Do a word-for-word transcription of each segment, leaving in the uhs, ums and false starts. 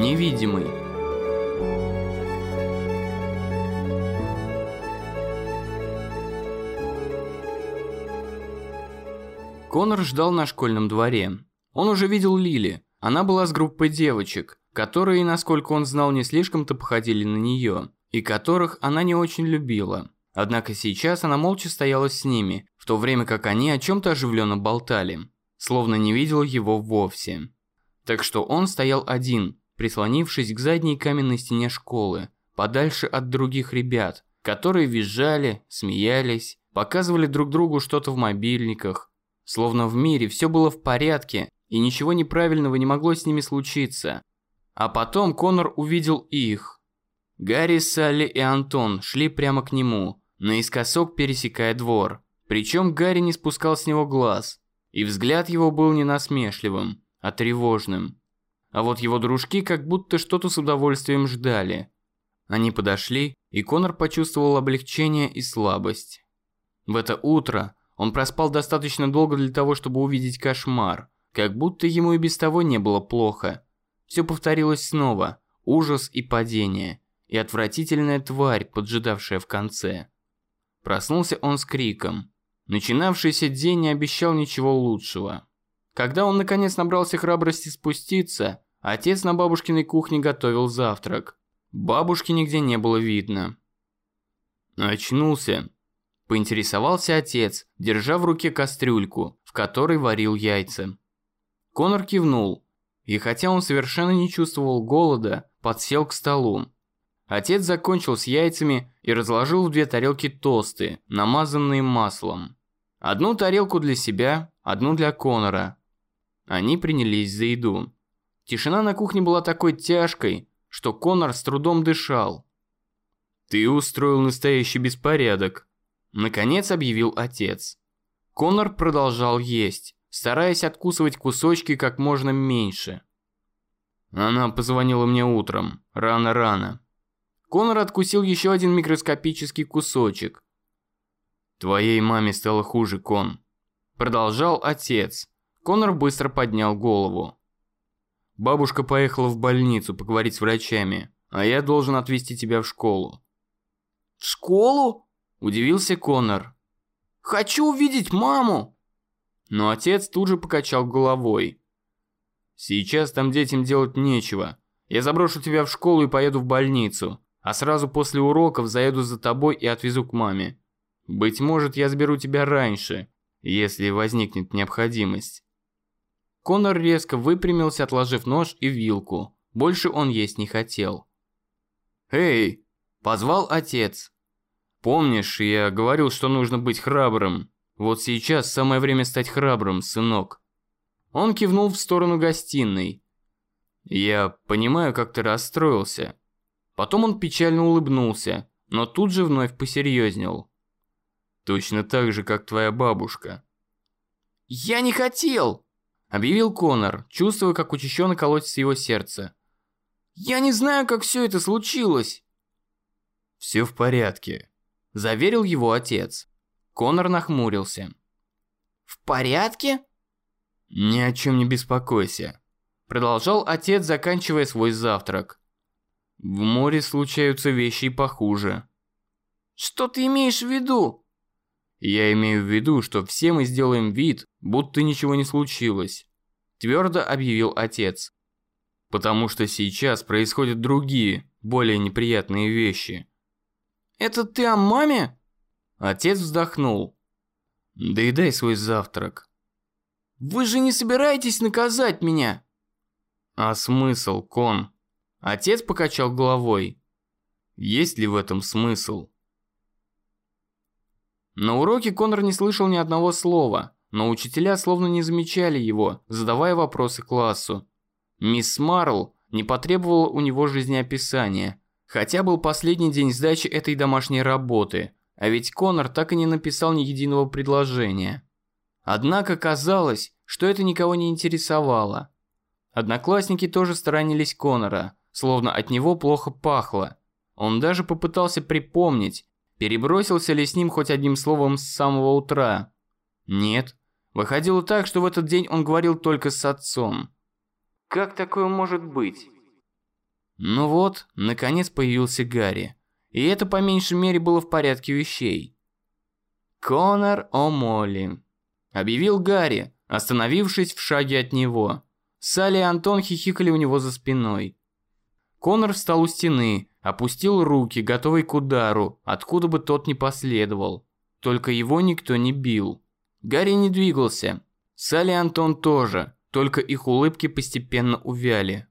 Невидимый. Конор ждал на школьном дворе. Он уже видел Лили. Она была с группой девочек, которые, насколько он знал, не слишком-то походили на нее, и которых она не очень любила. Однако сейчас она молча стояла с ними, в то время как они о чем-то оживленно болтали, словно не видела его вовсе. Так что он стоял один, прислонившись к задней каменной стене школы, подальше от других ребят, которые визжали, смеялись, показывали друг другу что-то в мобильниках, словно в мире все было в порядке и ничего неправильного не могло с ними случиться. А потом Конор увидел их. Гарри, Салли и Антон шли прямо к нему, наискосок пересекая двор. Причем Гарри не спускал с него глаз, и взгляд его был не насмешливым, а тревожным. А вот его дружки как будто что-то с удовольствием ждали. Они подошли, и Конор почувствовал облегчение и слабость. В это утро он проспал достаточно долго для того, чтобы увидеть кошмар, как будто ему и без того не было плохо. Все повторилось снова, ужас и падение, и отвратительная тварь, поджидавшая в конце. Проснулся он с криком. Начинавшийся день не обещал ничего лучшего. Когда он наконец набрался храбрости спуститься, отец на бабушкиной кухне готовил завтрак. Бабушки нигде не было видно. Очнулся. Поинтересовался отец, держа в руке кастрюльку, в которой варил яйца. Конор кивнул, и хотя он совершенно не чувствовал голода, подсел к столу. Отец закончил с яйцами и разложил в две тарелки тосты, намазанные маслом. Одну тарелку для себя, одну для Конора. Они принялись за еду. Тишина на кухне была такой тяжкой, что Конор с трудом дышал. «Ты устроил настоящий беспорядок», – наконец объявил отец. Конор продолжал есть, стараясь откусывать кусочки как можно меньше. Она позвонила мне утром, рано-рано. Конор откусил еще один микроскопический кусочек. «Твоей маме стало хуже, Кон», – продолжал отец. Конор быстро поднял голову. «Бабушка поехала в больницу поговорить с врачами, а я должен отвезти тебя в школу». «В школу?» – удивился Конор. «Хочу увидеть маму!» Но отец тут же покачал головой. «Сейчас там детям делать нечего. Я заброшу тебя в школу и поеду в больницу, а сразу после уроков заеду за тобой и отвезу к маме. Быть может, я заберу тебя раньше, если возникнет необходимость». Конор резко выпрямился, отложив нож и вилку. Больше он есть не хотел. «Эй!» – позвал отец. «Помнишь, я говорил, что нужно быть храбрым? Вот сейчас самое время стать храбрым, сынок». Он кивнул в сторону гостиной. «Я понимаю, как ты расстроился». Потом он печально улыбнулся, но тут же вновь посерьезнел. «Точно так же, как твоя бабушка». «Я не хотел!» – объявил Конор, чувствуя, как учащенно колотится его сердце. «Я не знаю, как все это случилось». «Все в порядке», – заверил его отец. Конор нахмурился. «В порядке?» «Ни о чем не беспокойся», – продолжал отец, заканчивая свой завтрак. «В море случаются вещи и похуже». «Что ты имеешь в виду?» «Я имею в виду, что все мы сделаем вид, будто ничего не случилось», – твердо объявил отец. «Потому что сейчас происходят другие, более неприятные вещи». «Это ты о маме?» Отец вздохнул. «Доедай свой завтрак». «Вы же не собираетесь наказать меня?» «А смысл, Кон?» Отец покачал головой. «Есть ли в этом смысл?» На уроке Конор не слышал ни одного слова, но учителя словно не замечали его, задавая вопросы классу. Мисс Марл не потребовала у него жизнеописания, хотя был последний день сдачи этой домашней работы, а ведь Конор так и не написал ни единого предложения. Однако казалось, что это никого не интересовало. Одноклассники тоже сторонились Конора, словно от него плохо пахло. Он даже попытался припомнить, перебросился ли с ним хоть одним словом с самого утра. Нет, выходило так, что в этот день он говорил только с отцом. Как такое может быть? Ну вот, наконец появился Гарри. И это по меньшей мере было в порядке вещей. «Конор О'Молли», — объявил Гарри, остановившись в шаге от него. Салли и Антон хихикали у него за спиной. Конор встал у стены, опустил руки, готовый к удару, откуда бы тот ни последовал. Только его никто не бил. Гарри не двигался. Салли и Антон тоже, только их улыбки постепенно увяли.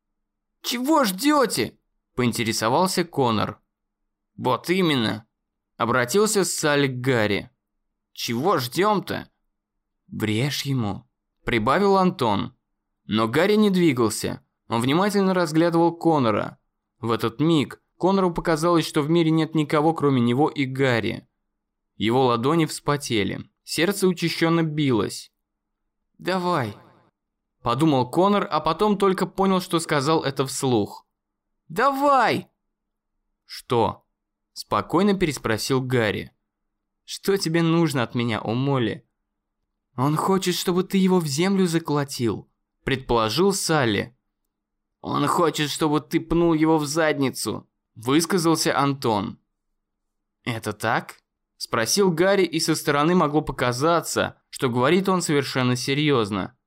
«Чего ждете?» – поинтересовался Конор. «Вот именно», – обратился Салли к Гарри. «Чего ждем-то?» «Врежь ему», – прибавил Антон. Но Гарри не двигался. Он внимательно разглядывал Конора. В этот миг Конору показалось, что в мире нет никого, кроме него и Гарри. Его ладони вспотели. Сердце учащенно билось. «Давай», – подумал Конор, а потом только понял, что сказал это вслух. «Давай!» «Что?» – спокойно переспросил Гарри. «Что тебе нужно от меня, О'Молли?» «Он хочет, чтобы ты его в землю заколотил», – предположил Салли. «Он хочет, чтобы ты пнул его в задницу», – высказался Антон. «Это так?» – спросил Гарри, и со стороны могло показаться, что говорит он совершенно серьезно.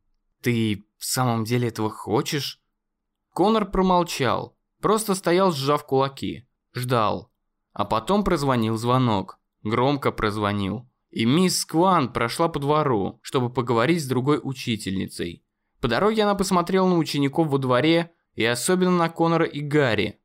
«Ты в самом деле этого хочешь?» Конор промолчал, просто стоял, сжав кулаки, ждал. А потом прозвонил звонок, громко прозвонил. И мисс Скван прошла по двору, чтобы поговорить с другой учительницей. По дороге она посмотрела на учеников во дворе и особенно на Конора и Гарри.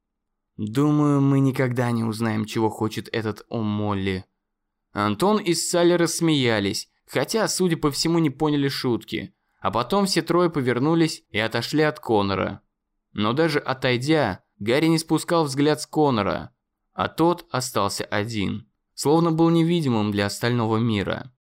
«Думаю, мы никогда не узнаем, чего хочет этот О'Молли». Антон и Салли рассмеялись, хотя, судя по всему, не поняли шутки. А потом все трое повернулись и отошли от Конора. Но даже отойдя, Гарри не спускал взгляд с Конора, а тот остался один, словно был невидимым для остального мира.